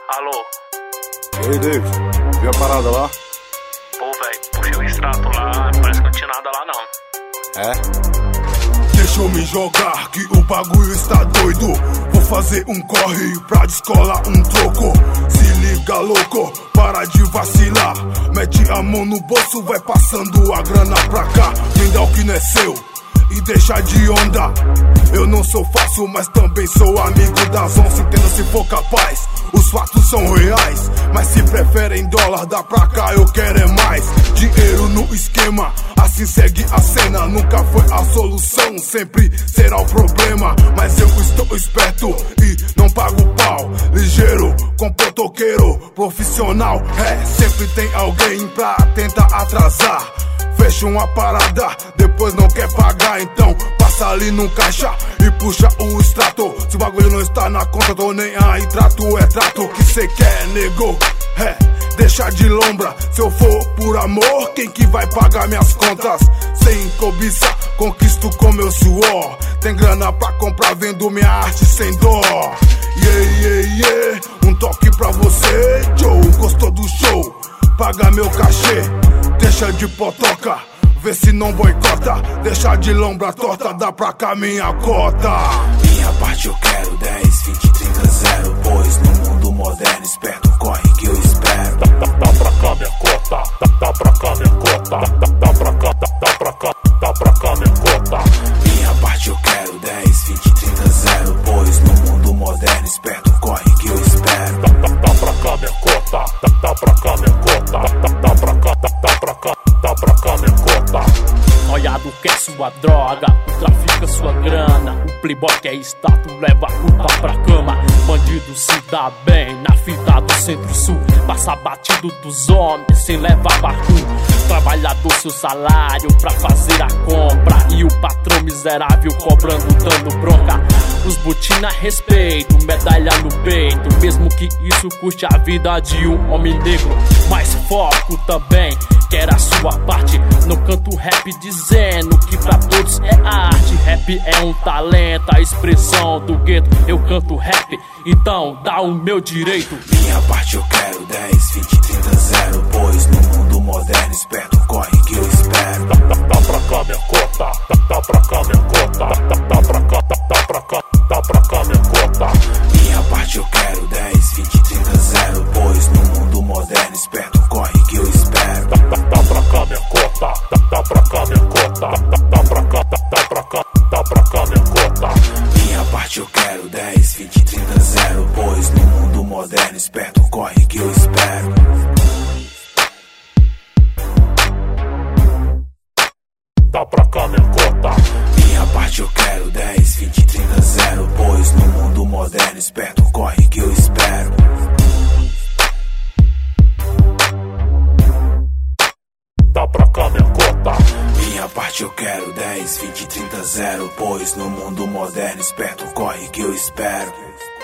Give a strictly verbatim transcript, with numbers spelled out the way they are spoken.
Alô? E aí, David? Viu a parada lá? Pô, velho, puxei o extrato lá, parece que não tinha nada lá não. É? Deixa eu me jogar que o bagulho está doido. Vou fazer um corre pra descolar um troco. Se liga, louco, para de vacilar. Mete a mão no bolso, vai passando a grana pra cá. Me dá o que não é seu e deixa de onda. Eu não sou falso, mas também sou amigo das onças. Entenda se for capaz, os fatos são reais. Mas se preferem dólar, dá pra cá, eu quero é mais. Dinheiro no esquema, assim segue a cena. Nunca foi a solução, sempre será o problema. Mas eu estou esperto e não pago pau. Ligeiro, com potoqueiro, profissional. É, sempre tem alguém pra tentar atrasar. Fecha uma parada, depois não quer pagar. Então passa ali no caixa e puxa o extrato. Se o bagulho não está na conta, tô nem aí. Trato é trato, o que cê quer, nego? É, deixa de lombra. Se eu for por amor, quem que vai pagar minhas contas? Sem cobiça, conquisto com meu suor. Tem grana pra comprar, vendo minha arte sem dó. Yeah, yeah, yeah, um toque pra você, Joe. Gostou do show? Paga meu cachê. Deixa de potoca, vê se não boicota. Deixa de lombra torta, dá pra cá minha cota. Minha parte eu quero dez, vinte, trinta, zero. Pois no mundo moderno, esperto, corre que eu espero. Dá, dá, dá pra cá minha cota, dá, dá pra cá minha cota. Dá, dá pra cá, dá, dá pra cá, dá pra cá minha cota. Minha parte eu quero dez, vinte, trinta, zero. Pois no mundo moderno, esperto, corre que eu espero. Dá, dá, dá pra cá minha cota, dá, dá pra cá minha cota. Dá, dá, dá pra cá, dá, dá pra cá, dá pra cá minha cota. Noiado quer sua droga, o trafica sua grana. O playboy quer status, leva a puta pra cama. Bandido se dá bem na fita do centro-sul. Passa batido dos homens sem levar barulho. Trabalhador seu salário pra fazer a compra. E o patrão miserável cobrando, dando bronca. Os botina respeito, medalha no peito. Mesmo que isso custe a vida de um homem negro. Mas foco também, quer a sua parte. No canto rap dizendo que pra todos é arte. Rap é um talento, a expressão do gueto. Eu canto rap, então dá o meu direito. Minha parte eu quero dez, vinte, trinta, zero. Pois no mundo moderno, esperto, corre que eu espero. Dá, dá, dá pra cá minha cota, dá, dá pra cá minha cota. Dá, dá, dá pra cá, dá, dá pra cá, dá pra cá minha cota. Minha parte eu quero dez, vinte, trinta, zero. Pois no mundo moderno, esperto, corre que eu espero. Dá, dá, dá pra cá minha cota, dá, dá pra cá minha cota. Dá, dá, dá pra cá, dá, dá pra cá, dá pra cá minha cota. Minha parte eu quero dez, vinte, trinta, zero. Pois no mundo moderno, esperto, corre que eu espero. Dá pra cá minha cota. Minha parte eu quero dez, vinte, trinta, zero. Pois no mundo moderno, esperto, corre que eu espero. Dá pra cá minha cota. Minha parte eu quero dez, vinte, trinta, zero. Pois no mundo moderno, esperto, corre que eu espero.